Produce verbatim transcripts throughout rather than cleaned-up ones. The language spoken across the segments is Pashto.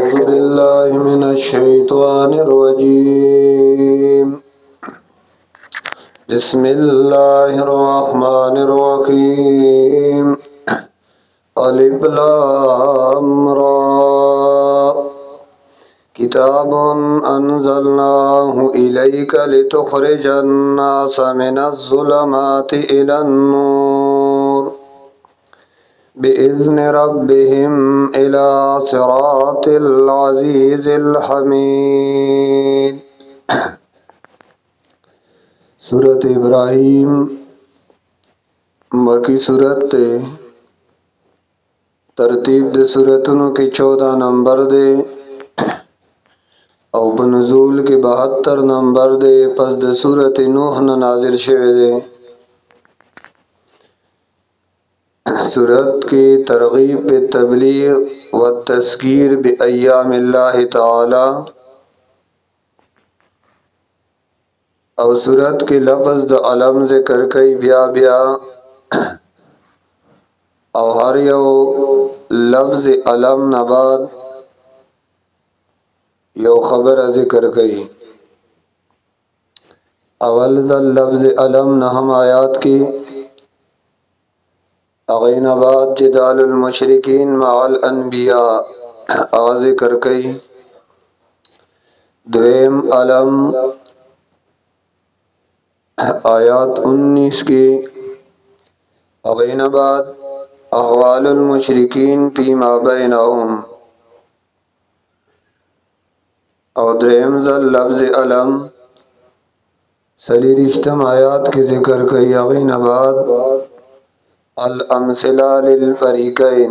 أعوذ بالله من الشيطان الرجيم. بسم الله الرحمن الرحيم. ألف لام را. كتاب أنزلناه إليك لتخرج الناس من الظلمات إلى النور بإذن ربهم إلى صراط العزيز الحميد. सूरत इब्राहिम मकी सूरत ते तरतीब दे सूरतों के चौदह नंबर दे और बनज़ूल के बहत्तर नंबर दे। पस दे सूरत नूह न नाजिल शवे दे। सूरत की तरगीब पे तबलीग व तज़कीर बि अय्यामिल्लाह ताला और सूरत के लफ्ज़ द अलम ज़िक्र कई बिया बिया और हर यो लफ्ज़ अलम नबाद यो खबर ज़िक्र कई। अवल ज़ल लफ्ज़ अलम नहम आयात की अगैनबाद जिदालुल मुशरिकीन मअल अनबिया आ ज़िक्र कई। द्वेम अलम आयात उन्नीस की अगैनबाद अहवालुल मुशरिकीन फीमा बैनहुम और द्वेम ज़ल लफ्ज़ अलम सलीरिश्तम आयात की ज़िक्र कई। अगैनबाद अल अमसिला लिल फरीकैन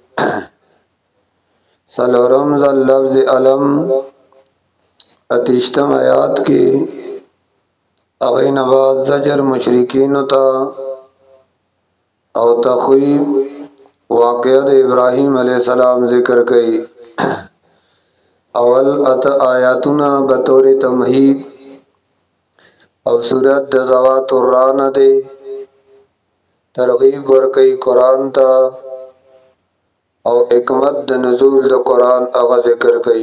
सलोरम ज़ल लफ्ज़ अलम अतिश्तम आयात की अगैनबाद ज़जर मुशरिकीन ता और तख़वीब वाक़यात इब्राहीम अलैहिस्सलाम ज़िक्र कई। अवल अत आयातुना बतौर तमहीद और सूरत द ज़वातुर रान दे तरगीब वर कई कुरान ता और हिकमत द नुज़ूल द कुरान अगा ज़िक्र कई।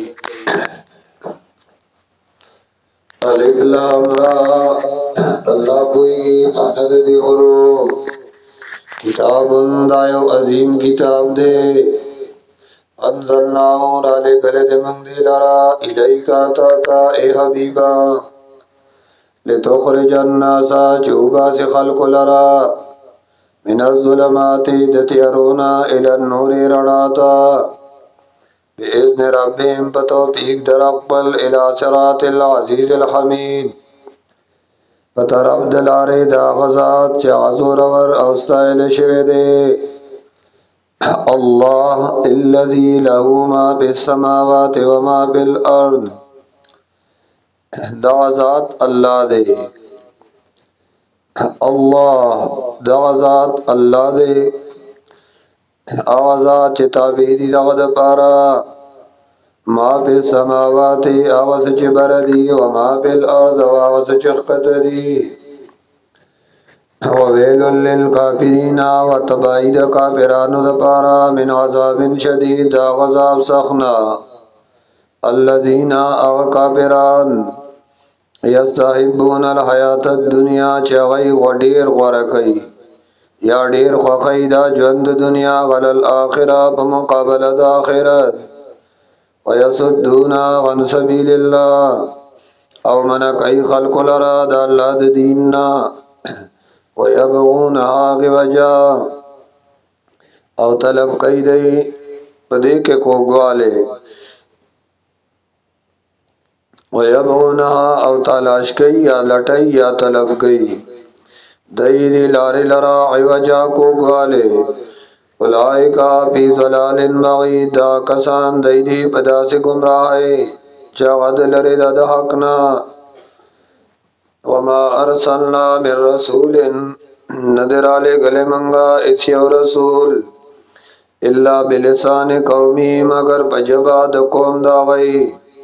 अलिफ लाम रा अल्लाह कोई आनद दे औरो किताबुन दायो अजीम किताब दे अंज़लनाहु डाले गले दे मंगदे लारा इलैका ताका ए हबीबा लितुख़रिजन नासा चूबा से खल्क़ लारा मिनज़्ज़ुलमाति दतियरोना इलन नूरि रणाता बिइज़्न रब्बिहिम बतौफ़ीक़ दरक़बल इला सिरातिल अज़ीज़िल हमीद। बतरफ दलारे दा ग़ज़ात चाज़ोरवर औस्ताइल शवे दे अल्लाह इल्लज़ी लहू मा फिस समावाति व मा फिल अर्द। दा ज़ात अल्लाह दे अल्लाह दा ज़ात अल्लाह दे आवाज़ात चिताबेदी दगद पारा मा फिस समावाति आवाज़ चिबरदी व मा फिल अर्द आवाज़ चिखकतदी ववेलुल लिल काफिरीना व तबाईद काफिरानु द पारा मिन अज़ाबिन शदीद दा ग़ज़ाब सखना अल्लज़ीना अव काफिरान यस्तहिब्बून अल हयातद दुनिया चगई वडीर गरकई या डीर ख़खई दा जंद दुनिया गलल आखिरा बमुक़ाबल द आखिरत व यसुद्दूना अन सबीलिल्लाह अव मन कई खल्क़ लरा दा अल्लाह द दीनना व यबग़ूनहा गिवजा अव तलब कई दई पदे के को ग्वाले व यबग़ूनहा अव तलाश कई या लटई या तलब कई दई लारे लरा इवजा को ग्वाले उलाइका फी ज़लालिन बग़ीद दा कसान दई दी पदा से गुमराहे जगद लरे दा हकना वमा अरसलना मिर रसूलिन नदराले गले मंगा इसियो रसूल इल्ला बिलिसान कौमी मगर पजबा द कौम दा गई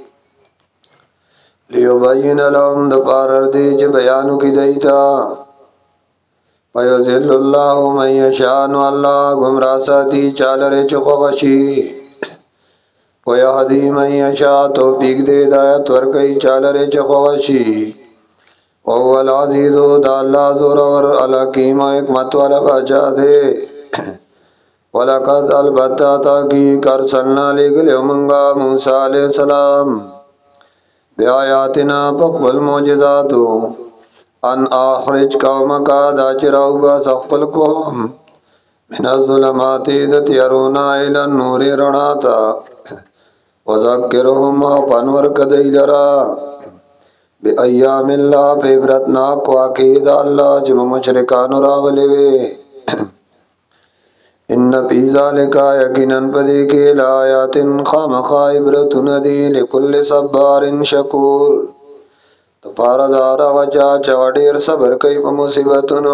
लियुबय्यिन लहुम द पारर दे ज बयानु की दईता फयुज़िल्लुल्लाहु मन यशा अल्लाह गुमराह साथी चालरे चुखवशी ويهدي من يشاء توفيق دے ہدایت ورکئی چالرے چخوشی وهو العزیز دا اللہ زورور الحکیم حکمت والا بادشاہ دے وَلَقَدْ البتہ تحقیق ارسلنا لگلے منگا موسیٰ علیہ السلام بیایاتنا پخبل معجزاتو ان آخرج قومکا دا چراو با سخفل قوم من الظلمات دتیرونا الى النور رناتا وذکرهم پنور کدی لرا بی ایام اللہ فیبرتناک واقعی دا اللہ جب مشرکان راغلے وے ان فی ذالکا یقیناً پدی کے لآیات خامخا عبرتن دی لکل صبار شکور تپارا دارا وچا چوڑیر صبر کئی پا مصیبتنو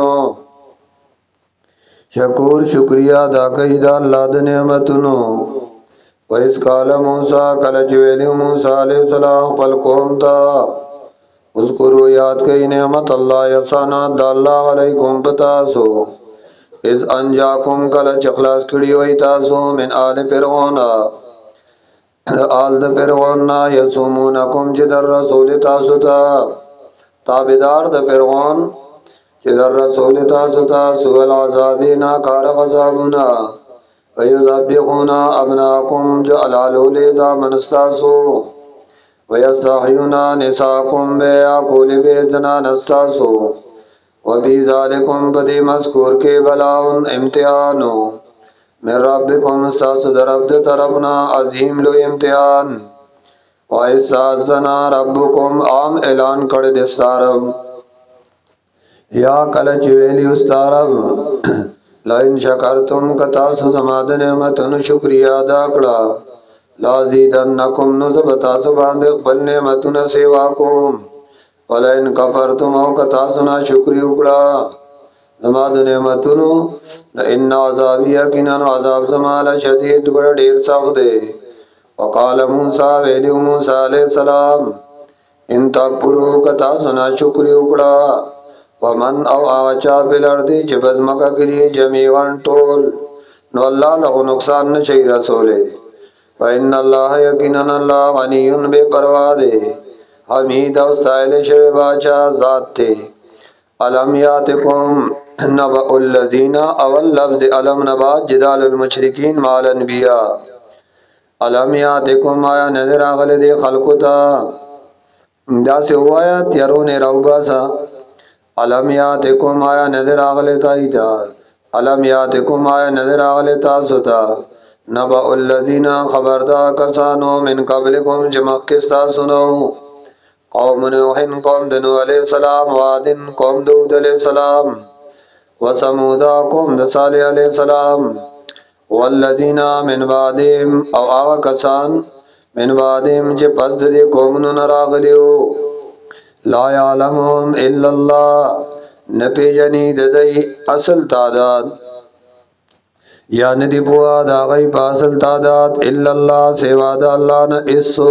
شکور شکریہ دا کئی دا اللہ دا نعمتنو وَإِذْ قَالَ مُوسَىٰ کَلَ چویلی موسیٰ علیہ السلام فَالْقُوم تا اذکروا یاد کئی نعمت اللہ یسانات دا اللہ علیکم پتاسو اذ انجاکم کل چخلاص کڑی وی تاسو من آل فرعونا آل دا فرعوننا یسومونکم جدر رسول تاسو تا تابدار دا فرعون جدر رسول تاسو تا سوال عذابینا کار غذابنا ویذبحونا ابناکم جو علالو لیزا منستاسو ویستحیونا نساکم بے آکول بے زنان استاسو وفی ذالکم بدی مذکور کے بلاؤن امتحانو من ربکم استاسو در عبد طرفنا عظیم لو امتحان وَإِسَّازَنَا رَبُّكُمْ عام اعلان کر دستارم یا کل چویلی استارم لئن شکرتم کتاسو زماد نعمتن شکریہ داکڑا لازیدنکم نزبتاسو باندق بل نعمتن سیواکم ولئن کفرتم او کتاسونا شکری اکڑا زماد نعمتنو لئن عذابی یقیناً عذاب زمالا شدید گڑا دیر سخت دے وقال موسیٰ ویلی موسیٰ علیہ السلام ان تکبرو کتاسونا شکری اکڑا ومن او آچا فی الارضی چی بزمکا کری جمیغان ٹول نو اللہ لغو نقصان نشی رسولے فإن اللہ یقیناً اللہ غنیون بے پروا دے حمید او ستائل شوی باچا ذات تے علم یاتکم نبأ الذین اول لفظ علم نبات جدال المشرکین مع الانبیاء علم یاتکم آیا نظر آغل دے خلقو تا دا سے ہوا یا تیرون روبا سا علم یاتکم آیا نظر آغل تایتا علم یاتکم آیا نظر آغل تاسو تا نبأ الذین خبردا کسانو من قبلکم جمخکستا سنو قوم نوح قوم دنو علیہ السلام وادن قوم دود علیہ السلام وسمودا قوم دصالح علیہ السلام والذین من بعدهم او آغا کسان من بعدهم جے پس دے قومنو نراغلیو لا یعلمهم الا اللہ نپی جنید دی اصل تعداد یا ندی پوا دا غی پا اصل تعداد الا اللہ سوا دا اللہ نا اسو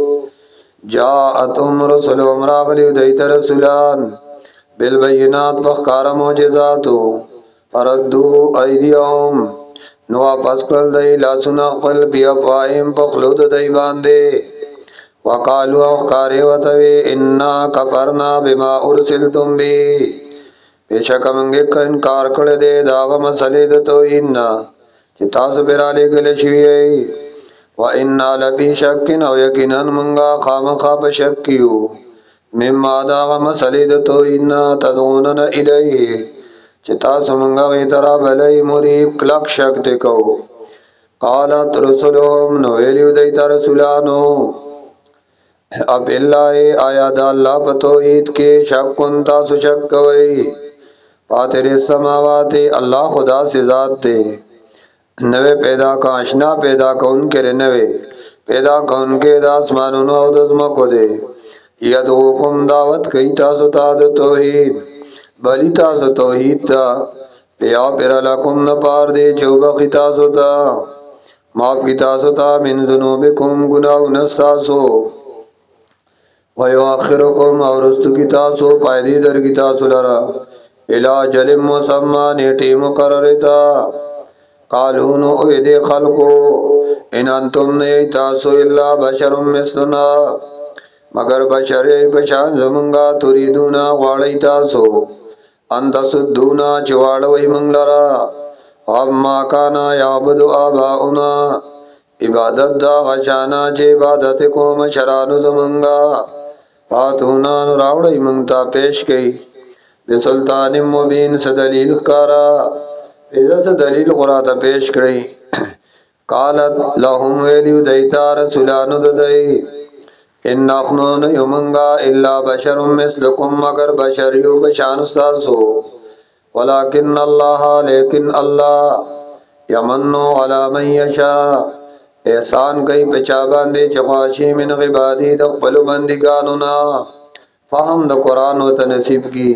جاءتم رسول امراغلی دیت رسولان بالبینات فخکار موجزاتو فردو ایدیهم نوا پس کرل دی لاسونا قل بی افائم پخلود دی باندے وقالو اخکاری وطوی انا کفرنا بما ارسلتم بی بیشک منگی که انکار کردے داغ مسئلے دتوئینا چی تاسو برالی گلے شوئی وَإِنَّا لَفِي شَكٍ او یقیناً منگا خام خواب شکیو مما داغ مسئلے دتوئینا تدغونن الیہ چی تاسو منگا غیترا بلی مریب کلک شک دکو قالت رسولهم نویلیو دیتا رسولانو اب اللہ آیا دا اللہ پتوحید کے شک کن تاسو شک کوئی پاتر السماوات اللہ خدا سے ذات دے نوے پیدا کا اشنا پیدا کا ان کے نوے پیدا کا ان کے دا اسمانونو او دزمکو دے یدعوکم دعوت کئی تاسو تا دا توحید بلی تاسو توحید تا لیا پر لکم نپار دے چوبخی تاسو تا معاف کی تاسو تا من ذنوبکم گناہ نستاسو وَيُؤَخِّرُكُمْ اور رستو کی تاسو پائدی در کی تاسو لرا الى جل مسمى نیٹی مقرر تا قالو نو اید خلقو ان انتم نیتاسو الا بشر مثلنا مگر بشری بشان زمنگا تریدونا غاڑی تاسو انت سدونا چواڑوی منگلرا اما کانا یعبدو آباؤنا عبادت دا غشانا چه عبادت کو مشرانو زمنگا فاتونا نراوڑی منگتا پیش کئی بسلطان مبین سدلیل کارا عزت دلیل قراتا پیش کئی قالت لهم ویلیو دیتا رسولانو ددئی ان اخنون یمنگا الا بشر مثلکم مگر بشریو بشانستاسو ولكن الله لیکن اللہ یمنو علی من یشا احسان کئی پچا باندے چخواشی من غبادی دقبل بندگانونا فهم دا قرآن و تنصیب کی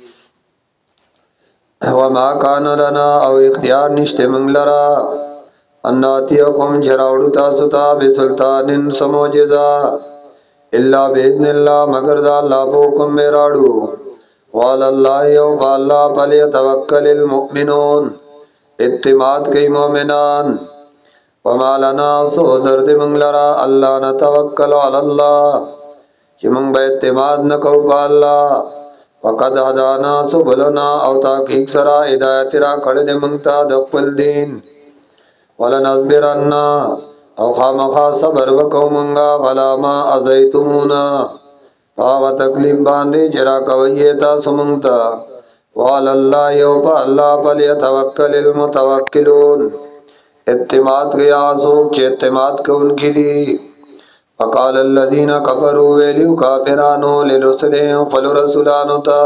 وما کان لنا او اختیار نشت منگ لرا اناتیکم جراؤڑو تاستا بسلطان سموجزا اللہ بیذن اللہ مگر دا اللہ پوکم میراڑو واللہ یو باللہ پلیتوکل المؤمنون اتماد کئی مومنان وما لنا سو زرد منگ لرا اللہ نتوکل واللہ چی منگ با اتماد نکو باللہ وقد هدانا سبلنا او تاکیق سرا ہدایت را کڑد منگتا دقل دین ولنصبرنا او خامخا صبر وکو منگا غلاما ازیتمونا آغا تکلیف باندے چرا کوئیتا سمنگتا واللہ یوپا اللہ پلیتوکل المتوکلون اعتماد گیا سوک چے اعتماد کو ان کی لی وقال الذین کفروا ویلیو کافرانو لرسلهم فلو رسولانو تا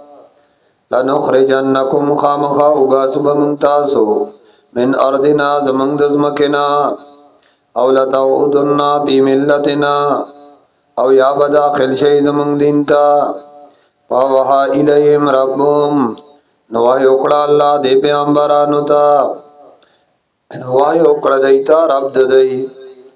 لنخرجنکم خامخا اگاسو بمنتاسو من ارضنا زمنگ دزمکنا او لتعودنا پی ملتنا او یا بداخل شئی زمنگ دینتا فاوحا الیہم ربهم نوائی اکڑا اللہ دے پیامبرانو تا نوائی اکڑا دیتا رب ددئی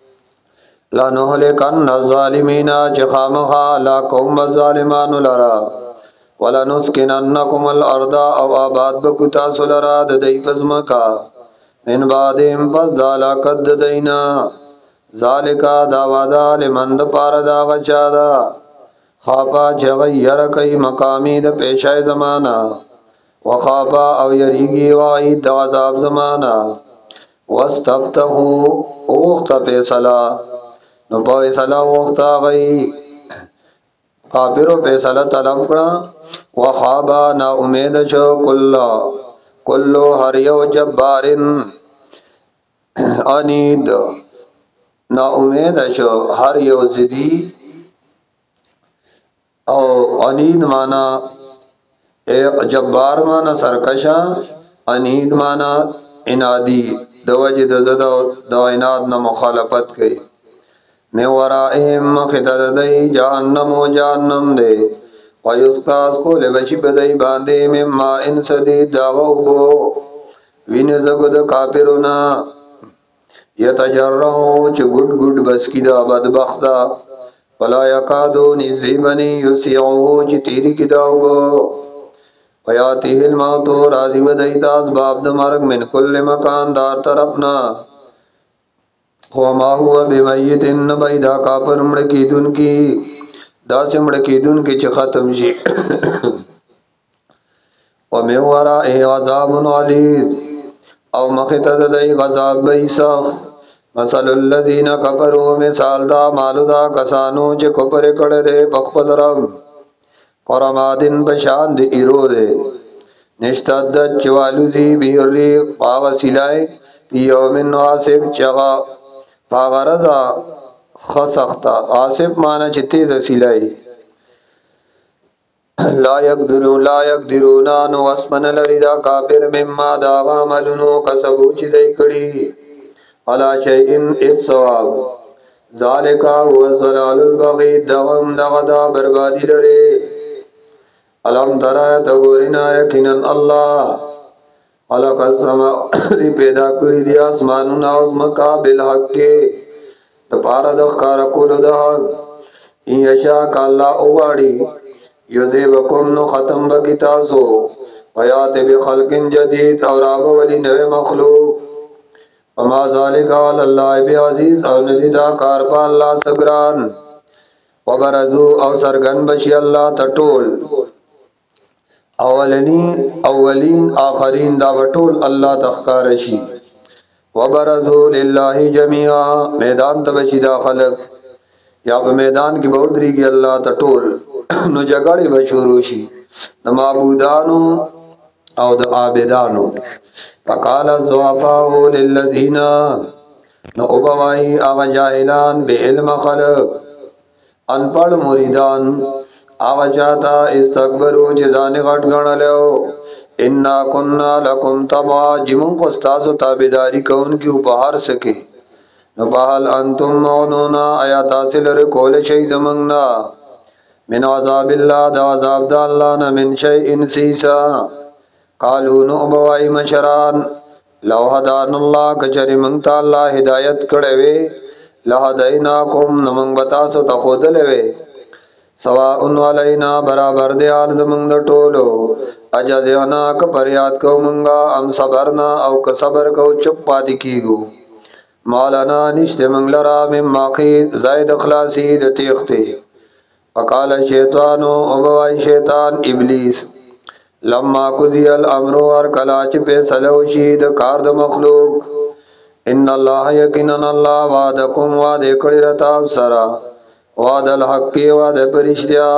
لنهلکن الظالمین چخامخا لا قوم الظالمان لرا ولنسکننکم الارض او آباد بکتا سلرا ددئی فزمکا من بعدهم پس دالا قد دینا ذالکا داوادا لمن د پار دا غچادا خاپا چغیر کئی مقامی د پیشای زمانا وخاپا او یریگی وعید دا عذاب زمانا واستفتحو اوخت پیسلا نو پیسلا اوختا غی کافرو پیسلا طلب کرا وخابا نا امید شو کلا کلو ہر یو جبارن انید نا امید شو ہر یو زدی او انید مانا جبار مانا سرکشا انید مانا انادی دوجہ دزدہ دو اناد نا مخالفت کئی میں ورائیم خطر دی جہنم و جہنم دے ویسقاس کو لبشی بدئی باندے میں ما انسدی داغو بو وین زگد کافرنا یتجرہو چو گڑ گڑ بسکی دا بدبختا ولا یکادو نزیبنی یسیعو چی تیری کی داو بو ویاتیہ الموتو راضی بدئی دا اسباب دا مرگ من کل مکان دار طرفنا وما ہوا بمیت نبیدا کافر مڑکی دن کی دا سے مڑکی دن کی چی ختم شی ومن ورائی غذاب علیز او مخطد دی غذاب بیسخ مثل اللذین کفروا مثال دا مالو دا کسانو چی کپر کڑدے پخپل رب قرمادن بشاند ایرو دے نشتدد چوالو زی بیرلی پاغ سلائے یومن آصف چغا پاغرزا خسختا آصف مانا چتی زسیلائی لا یقدرون لا یقدرونان واسمن لردا کافر مما داغا ملنو کسبو چی دی کڑی علا شیئن اس ثواب ذالکا هو الضلال البغید دغم دغدا بربادی لرے علم ترائے تگورینا یقیناً اللہ خلق السماء دی پیدا کری دی آسمانون آزمکا بالحق کے دپارا دخکار کولو دا حق این یشاک اللہ اواری یزیبکم نو ختم بکی تاسو ویات بخلق جدید اور آبا ولی نوے مخلوق وما ذلك على الله بعزیز او ندی دا کار پا اللہ سگران وبرزو او سرگن بشی اللہ تطول اولنی اولین آخرین دا بطول اللہ تخکارشی وبرزو للہ جميعا میدان تبشی دا خلق یا په میدان کی بودری کی اللہ تطول نو جگڑی بشوروشی دا معبودانو او دا عابدانو فقال الضعفاء للذین نو اوبوائی آغا جاہلان بے علم خلق انپڑ مریدان آغا چاہتا استقبرو چیزان غٹ گھڑ لیو انا کننا لکم تبا جمون قستاز و تابداری کون کی اپہار سکے نو پہل انتم مونونا آیا تاثل رکول شئی زمانگنا من عذاب اللہ دا عذاب دا اللہ نا من شئی انسیسا قالو نعبوائی مشران لو حدان اللہ کچری منگتا اللہ ہدایت کڑوے لہدیناکم نمنگ بتاسو تخودلوے سواء علینا برابر دیال زمنگ دا ٹولو اجازینا کپریاد کو منگا ام صبرنا او کصبر کو چپ پاتی کیگو مولانا نشت منگ لرا من ماقید زائد اخلاصی دا تیختے وقال شیطانو ابوائی شیطان ابلیس لما قضی الامر ور کلاچ پہ سلوشید کارد مخلوق ان اللہ یقینن اللہ وعدکم وعد کڑی رتاب سرا وعد الحق وعد پرشتیا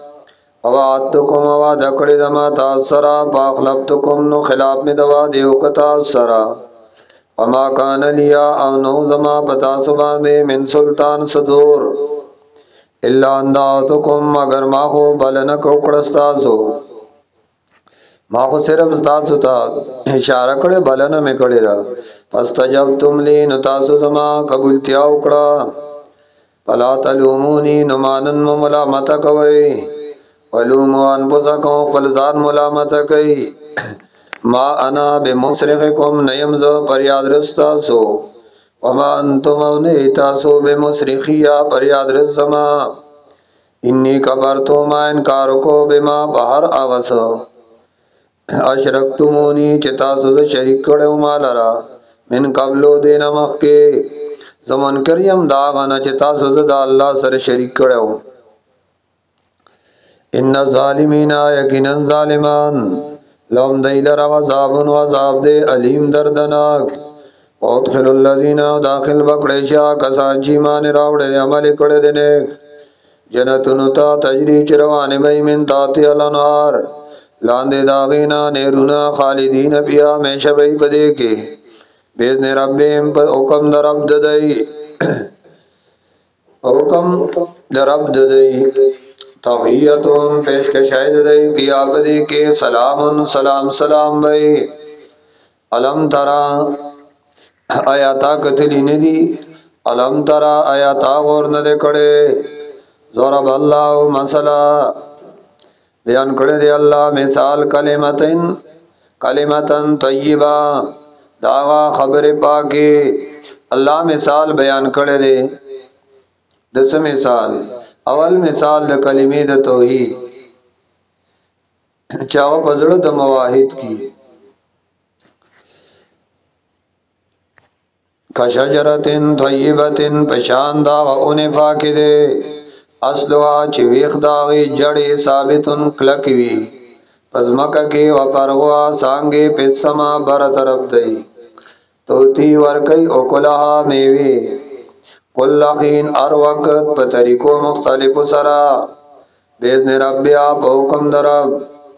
وعدتکم وعد کڑی دماتا سرا پاخلفتکم نو خلاف میں دوا دیو کتاب سرا وما کان لیا او نو زما پتا سباندے من سلطان صدور اللہ انداؤتکم مگر ماخو بلنک اکڑستاسو ماخو صرف ستاسو تا اشارہ کڑے بلن میں کڑے را فاستجبتم لی نتاسو زما قبولتیا اکڑا فلا تلومونی نمانن ملامت کوئی ولومو انفسکم فلزان ملامت کئی ما انا بمصرخکم نیمزو پریاد رستاسو وما انتم اونیتاسو بمصرخیا پریاد رسما انی کبرتو ما انکارو کو بما بہر آغسو اشرکتمونی چتاسو سے شریک کڑے مالرا من قبلو دینا مخ کے زمن کریم داغانا چتاسو سے دا اللہ سر شریک کڑے ان ظالمین یقینا ظالمان لهم دیلر عذاب و عذاب دے علیم دردناک وادخل اللذین داخل بکڑے شاہ کسان چیمان راوڑے عمل کڑے دینے جنتنتا تجری چروان بی من تاتی الانہار لاندے داغینا نیرونا خالدین پیا میں شبہی پدے کے بیزن ربیم پر حکم در عبد دائی حکم در عبد دائی تحییتون پیش کے شاید دائی پیا پدے کے سلام سلام سلام بھائی علم ترا آیاتا کتلی ندی علم ترا آیاتا غور ندے کڑے ضرب اللہ مسئلہ بیان کڑے دے اللہ مثال کلمتن کلمتن طیبہ داغا خبر پاکی اللہ مثال بیان کڑے دے دس مثال اول مثال دا کلمی دا توحید چاو پزڑ دا مواحد کی کشجرتن طیبتن پشان داغا اون پاکی دے اصلها چویخ داغی جڑی ثابتن کلکوی پزمکا کی وپرغوا سانگی پسما بر طرف دی توتی ورکی اکلها میوی کل حین ار وقت پتریکو مختلف سرا بیزن ربی آپ حکم درب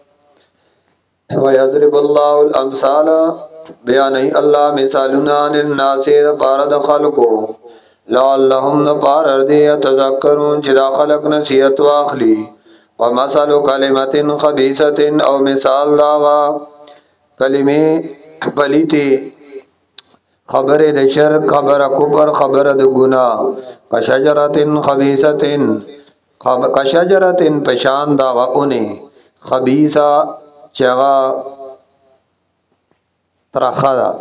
ویضرب اللہ الامثال بیانی اللہ مثالنا للناس پارد خلقو لعلهم نپارر دی تذکرون چدا خلق نصیحت واخلی ومثل کلمت خبیثت او مثال داغا کلمی پلیتی خبر د شرک خبر کفر خبر د گناہ کشجرت خبیثت کشجرت پشان داغا اونی خبیثا چغا ترخدا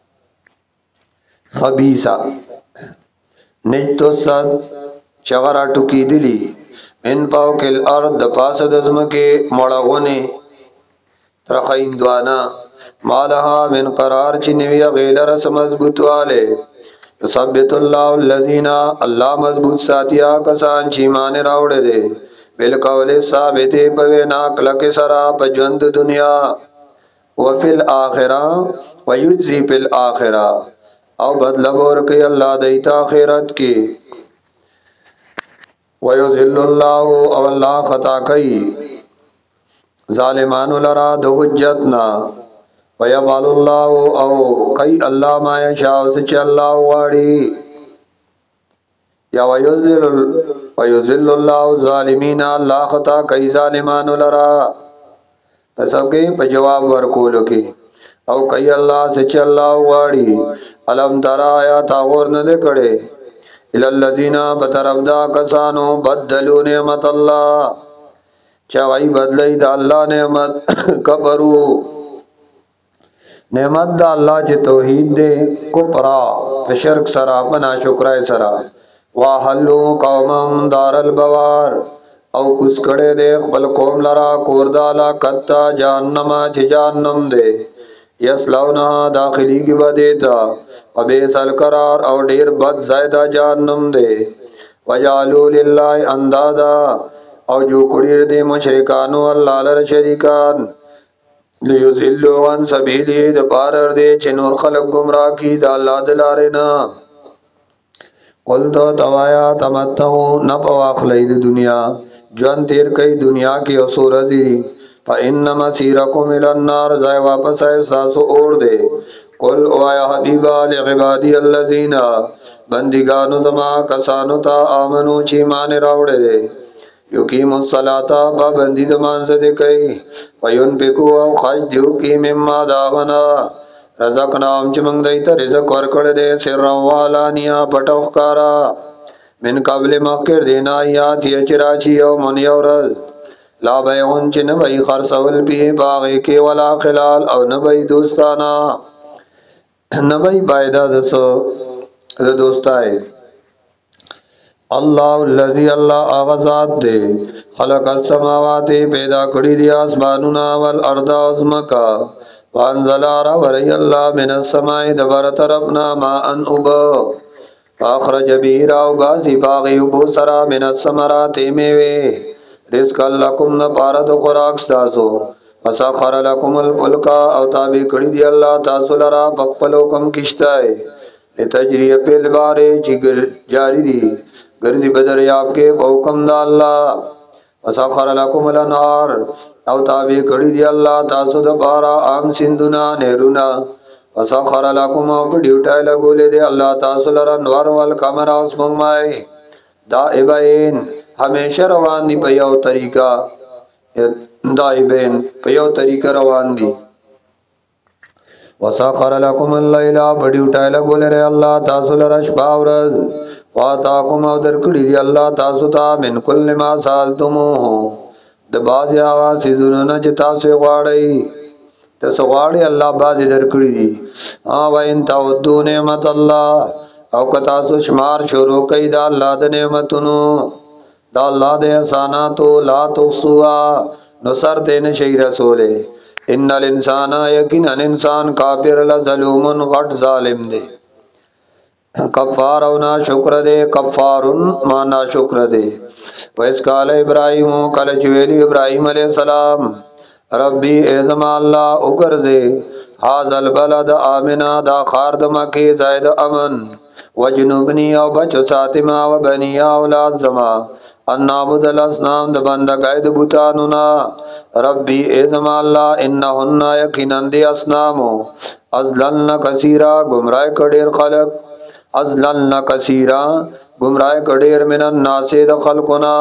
خبیثا نجتو صد چغرا ٹکی دلی من پاوک الارد پاس دزم کے مڑغونے रखइन द्वाना मालहा मिन करार चिन्वी गैल रस मजबूत वाले युसब्बितुल्लाहु अल्लज़ीना अल्लाह मजबूत साथिया कसान चीमान रावड़े दे बिल कौले साबिते पवे नाकल के सरा पजवंद दुनिया वफिल आखिरा वयुज्जी फिल आखिरा और बदला बोर के अल्लाह दैता आखिरत की वयुज़िल्लुल्लाहु और अल्लाह खता कई ज़ालिमानु लरा दो हुज्जतना वयफ़अलुल्लाहु और कई अल्लाह माया शाह से अल्लाह वाड़ी या वयुज़िल्लुल्लाहु ज़ालिमीन अल्लाह खता कई ज़ालिमानु लरा सबके पे जवाब वरकोल की और कई अल्लाह से अल्लाह वाड़ी अलम तरा आया तागोर न देखड़े इलल्लज़ीना बतरबदा कसानो बदलू नेमत अल्लाह चावाई बदलई दा अल्लाह नेमत कबरू नेमत दा अल्लाह चे तौहीद दे कुफरा शिरक सरा बना शुक्राए सरा वाहल्लू कौमम दारल बवार और कुछ कड़े दे बल कौम लरा कोरदाला कत्ता जहन्नमा चे जहन्नम दे यसलौना दाखिली की बदेता अबेसल करार और ढेर बद ज़ायदा जहन्नम दे वजालू लिल्लाहि अंदादा और जो कुड़ीर दे मुशरिकानो अल्लाह लर शरीकान लियुज़िल्लु अन सबीली दपारर दे चिनूर खलक गुमराह की दा अल्लाह दिलारे ना कुल तो तवाया तमत्तहु न पवाखलई दुनिया जन तेर कई दुनिया की असुरजी फ़इन्न मसीरकुम इलन्नार जाए वापस है सासो ओढ़ दे कुल वाया हबीबा लिइबादी अल्लज़ीना बंदिगानो जमा कसानो ता आमनु चीमान रावड़े दे युकीमुस्सलाता पाबंदी दमान से दे कई वयुनफिकु औ खर्च दियो की मिम्मा दागना रज़क़नाहुम चिमंग दैता रिज़क़ वरकड़ दे सिर्रा वालानिया पटौकारा मिन कबल मक्कर देना याद ये चिराची औ मुनियौरल ला बैउन चिन भई खरसवल पी बागे के वला खिलाल और न भई दोस्ताना न भई बायदा दसो दोस्ताए अल्लाह लज़ी अल्लाह आग़ाज़ात दे खलक समावाते पैदा करी दिया आसमानुना वल अर्दा अज़मका वांज़ला रवरई अल्लाह मिनस समाए दबर तरफना मा अन उब आखरज बीरा बासी बागी उबो सरा मिनस समराते मेवे रिज़्क़ लकुम न पारद खुराक सासो वसख़र लकुमुल फुल्का अवताबी कड़ी दी अल्लाह तासो लरा पकपलो कम किश्ताए लितजरिय पिल बारे जिगर जारी दी गर्जी बदर आपके बहुकम दा अल्लाह वसख़र लकुमुल अनहार अवताबी कड़ी दी अल्लाह तासो द पारा आम सिंधुना नेरुना वसख़र लकुम अब ड्यूटाई लगोले दे अल्लाह तासो लरा नवर वल कमर आसमंगमाए दाइबैन हमेशा रवान दी पयाव तरीका दाइबैन पयाव तरीका रवान दी वसख़र लकुमुल लैला बड़ी उठाए लगोले रे अल्लाह तासो लरा शबावरज वाताकुम अवदर कड़ी दी अल्लाह तासो ता मिन कुल्ल मा सालतुमूहु द बाज़ आवाज़ सिजुन चिता से वाड़ई त सवाड़े अल्लाह बाज़ दर कड़ी दी हाँ व इन तवद्दू नेमत अल्लाह औ कतासो शुमार शुरू कई दा अल्लाह द नेमतुनु दा अल्लाह दे हसाना तो ला तुहसुआ नुसर तेन शही रसूले इन्नल इंसाना यकीनन इंसान काफिर लज़लूमुन गट जालिम दे कफ़ार ना शुक्र दे कफ़ारुन माना शुक्र दे वैस काल इब्राहिम कल जुएली इब्राहिम अलैहिस्सलाम रब्बी एज़मा अल्लाह उगर दे हाज़ल बलद आमिना दा खारद मके ज़ायद अमन वजनुबनी औ बचो सातिमा व बनिया औलाद जमा अन्नाबुदल असनाम द बंदा गायद बुतानुना रब्बी एज़मा अल्लाह इन्नहुन्ना यकीनन दे असनामो अज़लल्न कसीरा गुमराह कड़ेर खलक अज़लल्न कसीरा गुमराह कड़ेर मिनन नासे द खलकुना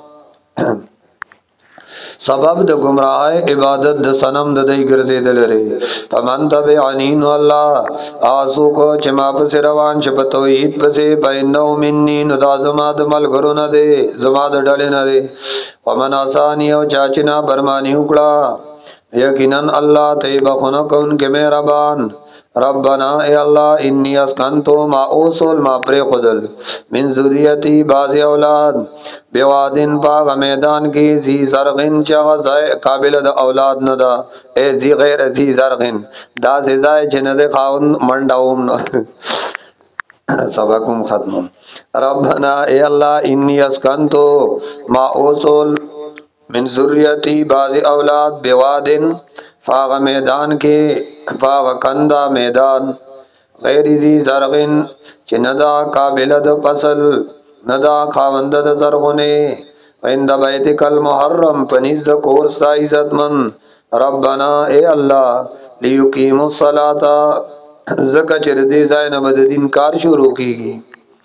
सबब द गुमराह इबादत द सनम द दई गर्जे दलरे तमन तबे अनीन अल्लाह आसू को चमा पसे रवान छपतो ईद पसे पैनो मिन्नी नुदा जमाद मल घरो न दे जमाद डले न दे वमन आसानी ओ चाचिना बरमानी उकड़ा यकीनन अल्लाह तैबा खुना कौन के मेहरबान ربنا اے اللہ انی اسکنتو ما اوصل ما پر خدل من ذریتی باز اولاد بیوادن پاغ میدان کی زی زرغن چغز قابل د اولاد ندا اے زی غیر زی زرغن دا زیزای چند خاون منڈاوم سبقم ختم ربنا اے اللہ انی اسکنتو ما اوصل من ذریتی باز اولاد بیوادن فاغ میدان کے فاغ کندا میدان غیر زی زرغن چی ندا قابل د فصل ندا خاوند د زرغنے عند بیتک المحرم پنیز د کورستا عزت من ربنا اے اللہ لیقیم الصلاة زکا چر دی زائن بد دین کار شروع کی گی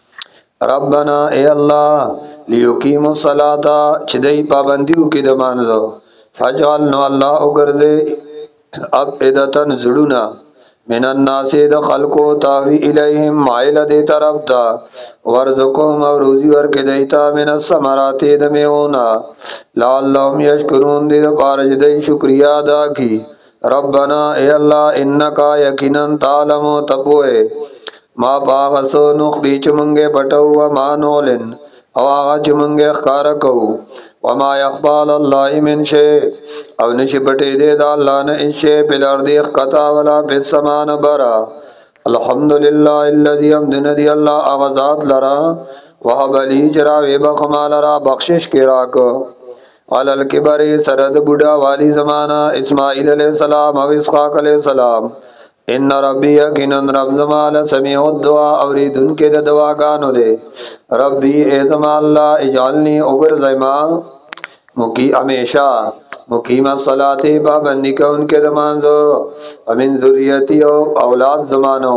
ربنا اے اللہ لیقیم الصلاة چی دی پابندیو کی دمانزو فجعلنا اللہ اگرزے اب ادتن زڑونا من الناس د خلقو تاوی الیہم مائل دی طرف تا ورزقهم او روزی ورک دیتا من الثمرات د میونا لعلهم یشکرون دی پارج دی شکریہ ادا کی ربنا اے اللہ انکا یقینا تعلم تپوئے ما پاغسو نخبی چمنگے پٹو وما نولن او آغا چمنگے اخکارکو وما یخبال اللہ من شے او نشی پٹی دے دا اللہ نا اشے پلار دیخ قطع ولا پی السمان برا الحمدللہ اللذی امدن دی اللہ آغازات لرا وحب علی جراوی بخما لرا بخشش کی راکو علالکبری سرد بڑا والی زمانہ اسماعیل علیہ السلام او اسحاق علیہ السلام ان ربی یقیناً رب زمان سمیع الدعا اوریدن کے دعا گانو دے ربی اے زمان اللہ اجعلنی اگر زیما مکی ہمیشہ مقیم الصلاة پابندی کا ان کے دمانزو امین ذریتی او اولاد زمانوں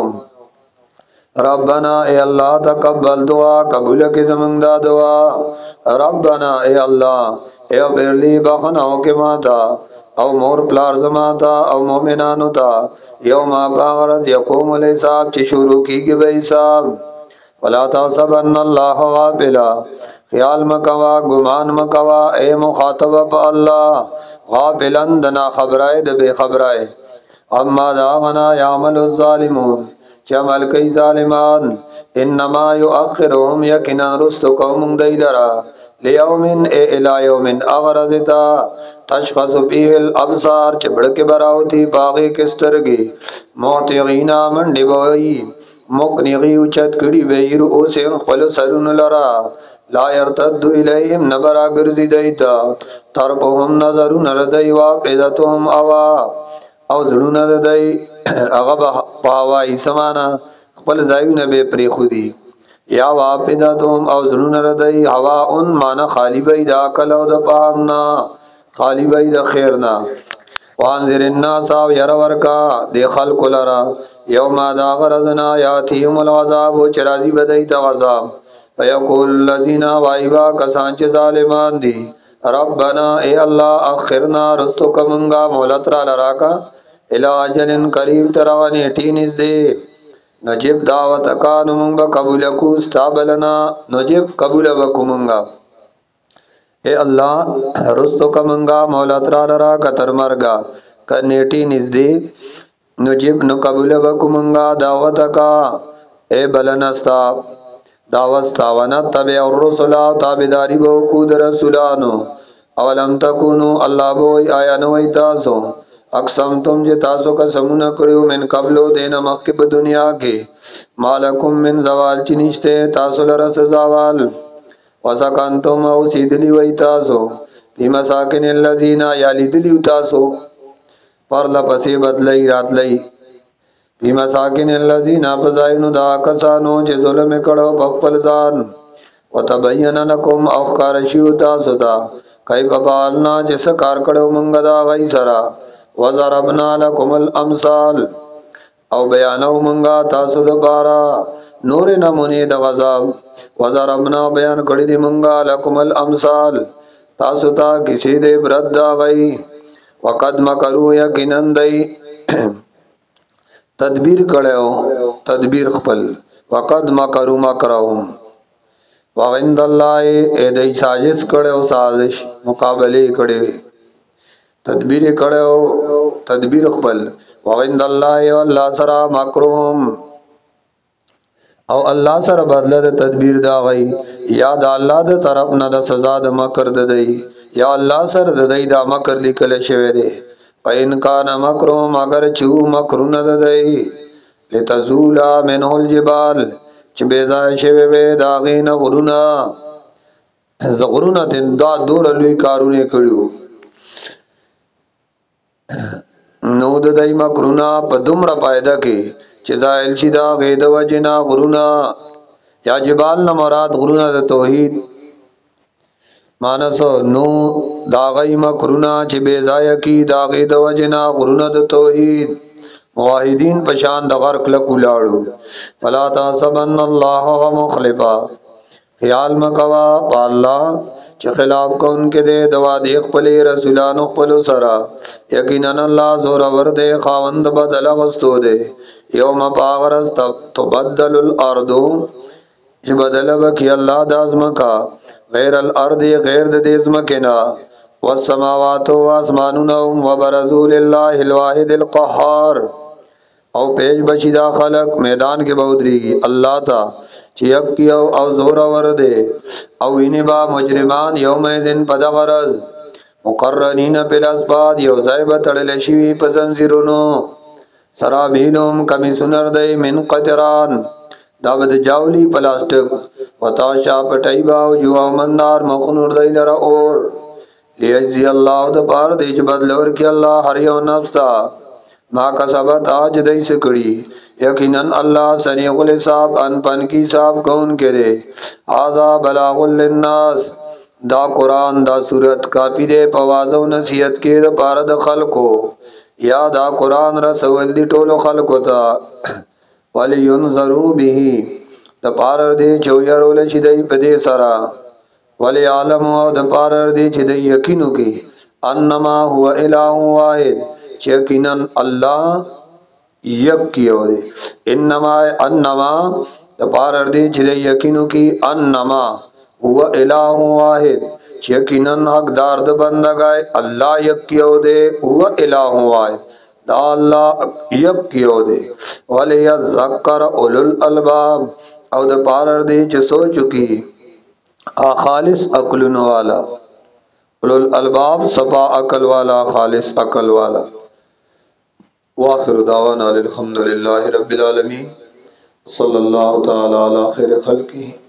ربنا اے اللہ تقبل دعا قبول کے زمان دا دعا ربنا اے اللہ اے اغفرلی بخناو کے ماتا او مور پلار زماتا او مومنانو تا یوم باغرز یقوم الحساب چی شروع کی گی بے حساب ولا تحسبن اللہ غافلا خیال مکوا گمان مکوا اے مخاطب پا اللہ غافلن دنا خبرائے دبے خبرائے اما داغنا یعمل الظالمون چمل کئی ظالمان انما یؤخرهم یقنا رستو قوم دی لرا لیومن اے الہ یومن اغرزتا تشخص فیہ الابصار چبڑ کے براوتی باغی کسترگی موتغینا منڈی بوئی مکنیغی اچت کڑی بیر اوسین خپل سرون لرا لا یرتد الیہم نبرا گرزی دیتا طرفهم نظرون ردی واپیدتهم اوا او زرون ردی اغب پاوائی سمانا خپل زائیون بے پری خودی یا واپیدتهم او زرون ردی ہوا ان مانا خالی بید آکل او دا پاہمنا خالی بید خیرنا وانذر الناس او یرورکا دی خلق لرا یوم دا غرزنا یاتیم العذاب چرازی بدیت غذاب فیقول الذین وائبا کسانچ ظالمان دی ربنا اے اللہ اخرنا رستو کمنگا مولت را لراکا الاجل قریب تروانی ٹینز دے نجب دعوت کانو منگا قبول کو استابلنا نجب قبول بکو منگا اے اللہ رستو کمنگا مولا ترا لرا کتر مرگا کنیٹی نزدی نجب نو قبول بکو منگا دعوت کا اے بلنستا دعوت ستاونا تبع الرسولہ تابداری بوکود رسولانو اولم تکونو اللہ بوئی آیا نوئی تاسو اقسم تم جے تاسو کا سمون کریو من قبلو دینا مخب دنیا کے مالکم من زوال چنشتے تاسو لرس زوال وسکنتم او سیدلی وی تاسو فی مساکن اللذین یا لیدلیو تاسو پر لپسی بدلی رات لئی فی مساکن اللذین پزائنو دا کسانو چه ظلم کڑو بخفل زان وتبین لکم اخکارشیو تاسو دا کئی فبالنا چه سکار کڑو منگ دا غی سرا وضربنا لکم الامثال او بیانو منگا تاسو دا بارا نور نمونی دا غذاب وضربنا بیان کڑی دی منگا لکم الامثال تاسو تا کسی دے برد دا غی وقد مکرو یقینن دی تدبیر کڑے ہو تدبیر خپل وقد مکرو مکرہم وعند اللہ اے دی سازش کڑے ہو سازش مقابلے کڑے تدبیر کڑے ہو تدبیر خپل وعند الله والله سرا مکرهم او الله سره بدله د تدبیر دا غي یا د الله د طرف نه د سزا د مکر د دی یا الله سره د دی دا مکر لیکل شوی دی پاین کان مکرهم اگر چو مکرونه د دی لتزولا منه الجبال چې بیزای شوی وي دا غین غرونه زغرونه تن دا دور لوی کارونه کړیو نو د دای مکرونه په دومره پایده کې چې زائل شي دا غید وجنا غرونه یا جبال نه مراد غرونه د توحید مانسو نو دا غي مکرونه چې بے ځای کی دا غید وجنا غرونه د توحید موحدین پشان د غرق لکولاړو فلا تحسبن الله مخلفا خیال مکوا الله چې خلاف کون کې دے دوا دی خپل رسولانو خپل سرا یقینا الله زور ور دے خاوند بدل غستو دے یوم باغرس تبدل الارض چې بدل وکي الله د ازمکا غیر الارض غیر د ازمکنا والسماوات واسمانون وبرزول الله الواحد القهار او پیج بچی دا خلق میدان کې بودريږي الله تا چې یب کیو او زور ور دے او ویني با مجرمان یوم ذن پدغرز مقرنین بالاسباد یو زایب تړل شي په زنجیرونو سرابیلوم کمی سنر دی من قطران دابد جاولی پلاسٹک وطاشا پٹائی باو جوا منار مخنور دی لرا اور لیجزی اللہ دا پار دیچ بدلور کی اللہ ہر یو نفستا ما کسبت آج دی سکڑی یقیناً اللہ سریع الحساب ان پن کی صاحب کون کرے آزا بلاغ للناس دا قرآن دا صورت کافی دے پوازو نصیحت کے دا پارد خلقو یا دا قرآن رسول دی ټولو خلقو تا ولی ینظرو به دا پارر دی چو یرول چی دی پدی سرا ولی عالم او دا پارر دی چی دی یقینو کی انما هو الہ واحد چی یقیناً اللہ یک کیو دی انما انما دا پارر دی چی دی یقینو کی انما هو الہ واحد یقیناً حق دار د بندگای اللہ یک کیو دے هو الہ واحد دا اللہ یک کیو دے ولیذکر اولو الالباب او دا پارر دے چ سو چکی خالص عقل والا اولو الالباب صفا عقل والا خالص عقل والا واخر دعوانا الحمدللہ رب العالمین صلی اللہ تعالی علی خیر خلقہ